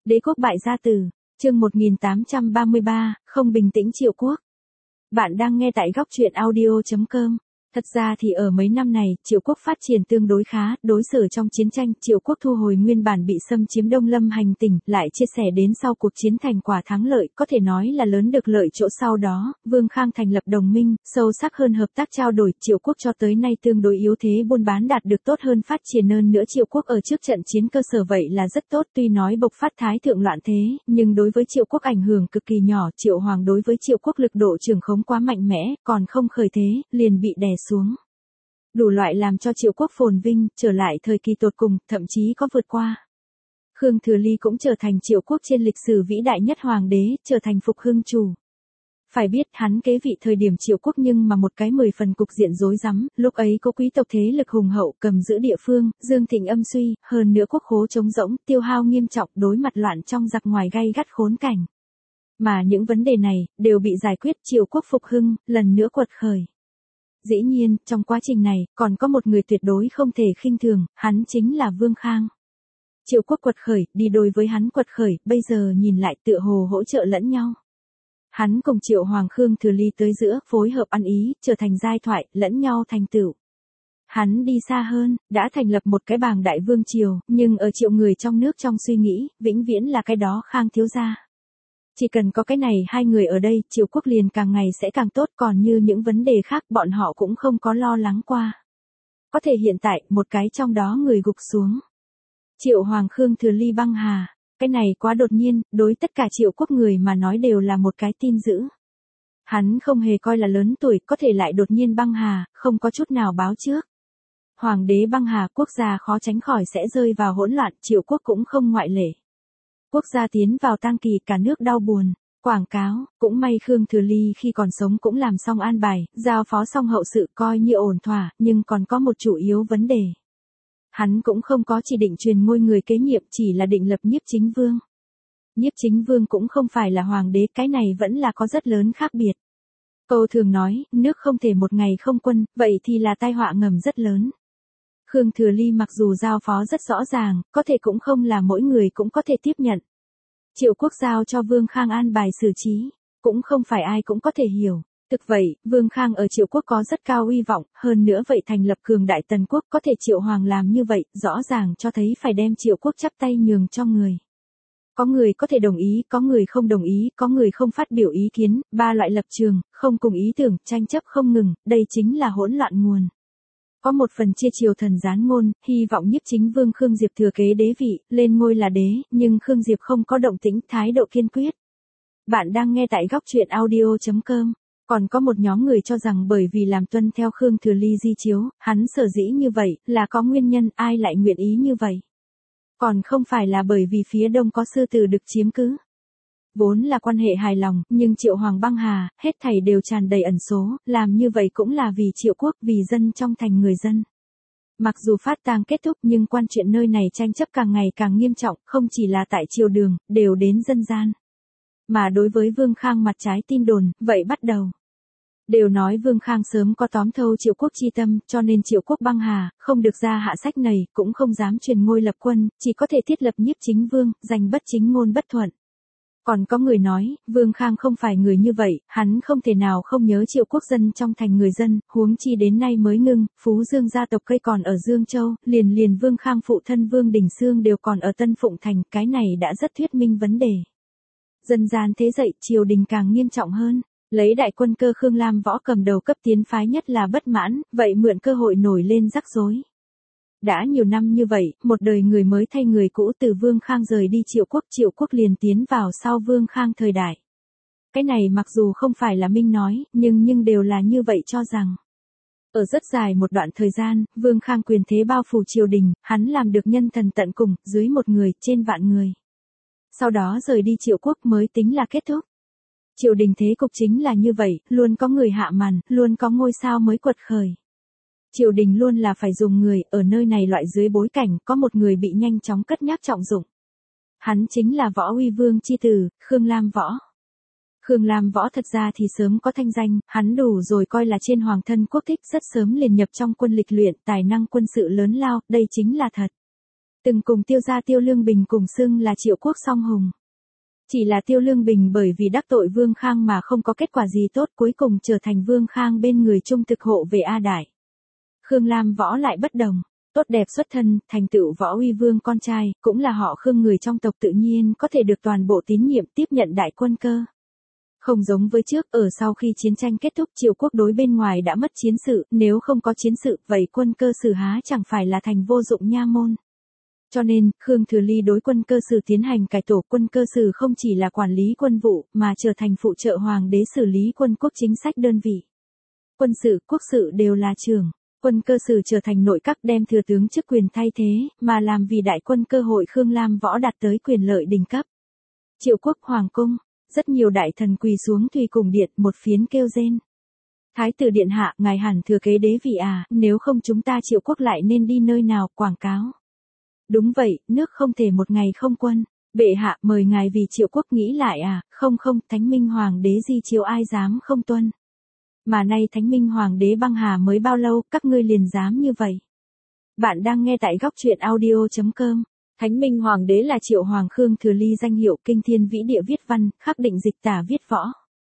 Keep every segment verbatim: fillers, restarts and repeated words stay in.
Đế quốc bại gia tử, chương một nghìn tám trăm ba mươi ba, không bình tĩnh Triệu quốc. Bạn đang nghe tại góc truyện audio chấm com. Thật ra thì ở mấy năm này, Triệu quốc phát triển tương đối khá, đối xử trong chiến tranh, Triệu quốc thu hồi nguyên bản bị xâm chiếm Đông Lâm hành tỉnh, lại chia sẻ đến sau cuộc chiến thành quả thắng lợi, có thể nói là lớn được lợi chỗ sau đó, Vương Khang thành lập đồng minh, sâu sắc hơn hợp tác trao đổi, Triệu quốc cho tới nay tương đối yếu thế buôn bán đạt được tốt hơn phát triển hơn nữa Triệu quốc ở trước trận chiến cơ sở vậy là rất tốt, tuy nói bộc phát thái thượng loạn thế, nhưng đối với Triệu quốc ảnh hưởng cực kỳ nhỏ, Triệu hoàng đối với Triệu quốc lực độ trưởng khống quá mạnh mẽ, còn không khởi thế, liền bị đè xuống. Đủ loại làm cho Triệu quốc phồn vinh, trở lại thời kỳ tột cùng, thậm chí có vượt qua. Khương Thừa Ly cũng trở thành Triệu quốc trên lịch sử vĩ đại nhất hoàng đế, trở thành phục hưng chủ. Phải biết hắn kế vị thời điểm Triệu quốc nhưng mà một cái mười phần cục diện rối rắm, lúc ấy có quý tộc thế lực hùng hậu cầm giữ địa phương, dương thịnh âm suy, hơn nữa quốc khố trống rỗng, tiêu hao nghiêm trọng, đối mặt loạn trong giặc ngoài gay gắt khốn cảnh. Mà những vấn đề này, đều bị giải quyết, Triệu quốc phục hưng, lần nữa quật khởi. Dĩ nhiên, trong quá trình này, còn có một người tuyệt đối không thể khinh thường, hắn chính là Vương Khang. Triệu quốc quật khởi, đi đôi với hắn quật khởi, bây giờ nhìn lại tựa hồ hỗ trợ lẫn nhau. Hắn cùng Triệu Hoàng Khương Thừa Ly tới giữa, phối hợp ăn ý, trở thành giai thoại, lẫn nhau thành tựu. Hắn đi xa hơn, đã thành lập một cái bàng đại vương triều, nhưng ở Triệu người trong nước trong suy nghĩ, vĩnh viễn là cái đó Khang thiếu gia. Chỉ cần có cái này hai người ở đây, Triệu quốc liền càng ngày sẽ càng tốt, còn như những vấn đề khác bọn họ cũng không có lo lắng qua. Có thể hiện tại, một cái trong đó người gục xuống. Triệu Hoàng Khương Thừa Ly băng hà, cái này quá đột nhiên, đối tất cả Triệu quốc người mà nói đều là một cái tin dữ. Hắn không hề coi là lớn tuổi, có thể lại đột nhiên băng hà, không có chút nào báo trước. Hoàng đế băng hà, quốc gia khó tránh khỏi sẽ rơi vào hỗn loạn, Triệu quốc cũng không ngoại lệ. Quốc gia tiến vào tang kỳ, cả nước đau buồn. Quảng cáo, cũng may Khương Thừa Ly khi còn sống cũng làm xong an bài, giao phó xong hậu sự coi như ổn thỏa, nhưng còn có một chủ yếu vấn đề. Hắn cũng không có chỉ định truyền ngôi người kế nhiệm, chỉ là định lập Nhiếp Chính Vương. Nhiếp Chính Vương cũng không phải là hoàng đế, cái này vẫn là có rất lớn khác biệt. Câu thường nói, nước không thể một ngày không quân, vậy thì là tai họa ngầm rất lớn. Khương Thừa Ly mặc dù giao phó rất rõ ràng, có thể cũng không là mỗi người cũng có thể tiếp nhận. Triệu quốc giao cho Vương Khang an bài xử trí, cũng không phải ai cũng có thể hiểu. Thực vậy, Vương Khang ở Triệu quốc có rất cao uy vọng, hơn nữa vậy thành lập cường đại tần quốc, có thể Triệu Hoàng làm như vậy, rõ ràng cho thấy phải đem Triệu quốc chắp tay nhường cho người. Có người có thể đồng ý, có người không đồng ý, có người không phát biểu ý kiến, ba loại lập trường, không cùng ý tưởng, tranh chấp không ngừng, đây chính là hỗn loạn nguồn. Có một phần chia triều thần gián ngôn, hy vọng Nhiếp Chính Vương Khương Diệp thừa kế đế vị, lên ngôi là đế, nhưng Khương Diệp không có động tĩnh, thái độ kiên quyết. Bạn đang nghe tại góc truyện audio chấm com. Còn có một nhóm người cho rằng bởi vì làm tuân theo Khương Thừa Ly di chiếu, hắn sở dĩ như vậy, là có nguyên nhân, ai lại nguyện ý như vậy. Còn không phải là bởi vì phía đông có sư tử được chiếm cứ. Vốn là quan hệ hài lòng, nhưng Triệu Hoàng băng hà, hết thảy đều tràn đầy ẩn số, làm như vậy cũng là vì Triệu quốc, vì dân trong thành người dân. Mặc dù phát tang kết thúc nhưng quan chuyện nơi này tranh chấp càng ngày càng nghiêm trọng, không chỉ là tại triều đường, đều đến dân gian. Mà đối với Vương Khang mặt trái tin đồn, vậy bắt đầu. Đều nói Vương Khang sớm có tóm thâu Triệu quốc chi tâm, cho nên Triệu quốc băng hà, không được ra hạ sách này, cũng không dám truyền ngôi lập quân, chỉ có thể thiết lập Nhiếp Chính Vương, giành bất chính ngôn bất thuận. Còn có người nói, Vương Khang không phải người như vậy, hắn không thể nào không nhớ Triệu quốc dân trong thành người dân, huống chi đến nay mới ngưng, Phú Dương gia tộc cây còn ở Dương Châu, liền liền Vương Khang phụ thân Vương Đình Xương đều còn ở Tân Phụng Thành, cái này đã rất thuyết minh vấn đề. Dân gian thế dậy, triều đình càng nghiêm trọng hơn, lấy đại quân cơ Khương Lam Võ cầm đầu cấp tiến phái nhất là bất mãn, vậy mượn cơ hội nổi lên rắc rối. Đã nhiều năm như vậy, một đời người mới thay người cũ, từ Vương Khang rời đi Triệu quốc, Triệu quốc liền tiến vào sau Vương Khang thời đại. Cái này mặc dù không phải là minh nói, nhưng nhưng đều là như vậy cho rằng. Ở rất dài một đoạn thời gian, Vương Khang quyền thế bao phủ triều đình, hắn làm được nhân thần tận cùng, dưới một người, trên vạn người. Sau đó rời đi Triệu quốc mới tính là kết thúc. Triều đình thế cục chính là như vậy, luôn có người hạ màn, luôn có ngôi sao mới quật khởi. Triều đình luôn là phải dùng người, ở nơi này loại dưới bối cảnh, có một người bị nhanh chóng cất nhắc trọng dụng. Hắn chính là Võ Uy Vương chi tử, Khương Lam Võ. Khương Lam Võ thật ra thì sớm có thanh danh, hắn đủ rồi coi là trên hoàng thân quốc thích, rất sớm liền nhập trong quân lịch luyện, tài năng quân sự lớn lao, đây chính là thật. từng cùng Tiêu gia Tiêu Lương Bình cùng xưng là Triệu Quốc song hùng. Chỉ là Tiêu Lương Bình bởi vì đắc tội Vương Khang mà không có kết quả gì tốt, cuối cùng trở thành Vương Khang bên người trung thực hộ về A Đại. Khương Lam Võ lại bất đồng, tốt đẹp xuất thân, thành tựu Võ Uy Vương con trai, cũng là họ Khương người trong tộc tự nhiên có thể được toàn bộ tín nhiệm tiếp nhận đại quân cơ. Không giống với trước, ở sau khi chiến tranh kết thúc Triệu Quốc đối bên ngoài đã mất chiến sự, nếu không có chiến sự, vậy quân cơ sử há chẳng phải là thành vô dụng nha môn. Cho nên, Khương Thừa Ly đối quân cơ sử tiến hành cải tổ, quân cơ sử không chỉ là quản lý quân vụ, mà trở thành phụ trợ hoàng đế xử lý quân quốc chính sách đơn vị. Quân sự, quốc sự đều là trưởng. Quân cơ sử trở thành nội các đem thừa tướng chức quyền thay thế, mà làm vì đại quân cơ hội Khương Lam Võ đạt tới quyền lợi đỉnh cấp. Triệu Quốc hoàng cung, rất nhiều đại thần quỳ xuống Thùy Cùng Điện, một phiến kêu rên. Thái tử điện hạ, ngài hẳn thừa kế đế vị à, nếu không chúng ta Triệu Quốc lại nên đi nơi nào, quảng cáo. Đúng vậy, nước không thể một ngày không quân. Bệ hạ, mời ngài vì Triệu Quốc nghĩ lại à, không không, Thánh Minh Hoàng đế di chiếu ai dám không tuân. Mà nay Thánh Minh Hoàng đế băng hà mới bao lâu, các ngươi liền dám như vậy. Bạn đang nghe tại góc truyện audio chấm com. Thánh Minh Hoàng đế là Triệu Hoàng Khương Thừa Ly, danh hiệu kinh thiên vĩ địa viết văn, khắc định dịch tả viết võ.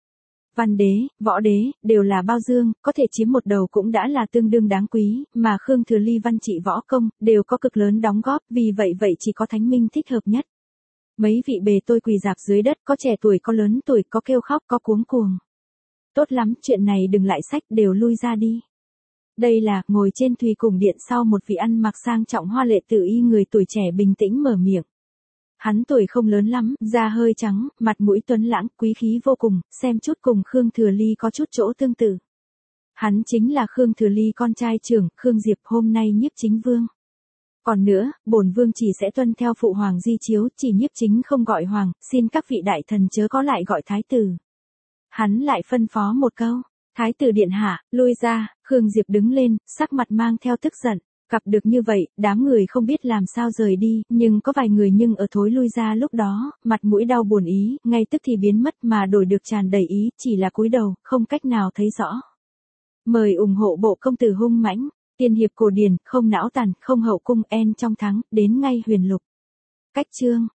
Văn đế, võ đế, đều là bao dương, có thể chiếm một đầu cũng đã là tương đương đáng quý, mà Khương Thừa Ly văn trị võ công, đều có cực lớn đóng góp, vì vậy vậy chỉ có Thánh Minh thích hợp nhất. Mấy vị bề tôi quỳ dạp dưới đất, có trẻ tuổi có lớn tuổi, có kêu khóc có cuống cuồng. Tốt lắm, chuyện này đừng lại sách, đều lui ra đi. Đây là, ngồi trên Thùy Cùng Điện sau một vị ăn mặc sang trọng hoa lệ tử y người tuổi trẻ bình tĩnh mở miệng. Hắn tuổi không lớn lắm, da hơi trắng, mặt mũi tuấn lãng, quý khí vô cùng, xem chút cùng Khương Thừa Ly có chút chỗ tương tự. Hắn chính là Khương Thừa Ly con trai trưởng, Khương Diệp, hôm nay nhiếp chính vương. Còn nữa, bổn vương chỉ sẽ tuân theo phụ hoàng di chiếu, chỉ nhiếp chính không gọi hoàng, xin các vị đại thần chớ có lại gọi thái tử. Hắn lại phân phó một câu, thái tử điện hạ, lui ra. Khương Diệp đứng lên, sắc mặt mang theo tức giận. Gặp được như vậy, đám người không biết làm sao rời đi, nhưng có vài người nhưng ở thối lui ra lúc đó, mặt mũi đau buồn ý, ngay tức thì biến mất mà đổi được tràn đầy ý, chỉ là cúi đầu, không cách nào thấy rõ. Mời ủng hộ bộ công tử hung mãnh, tiên hiệp cổ điển, không não tàn, không hậu cung, en trong thắng, đến ngay huyền lục. Cách chương.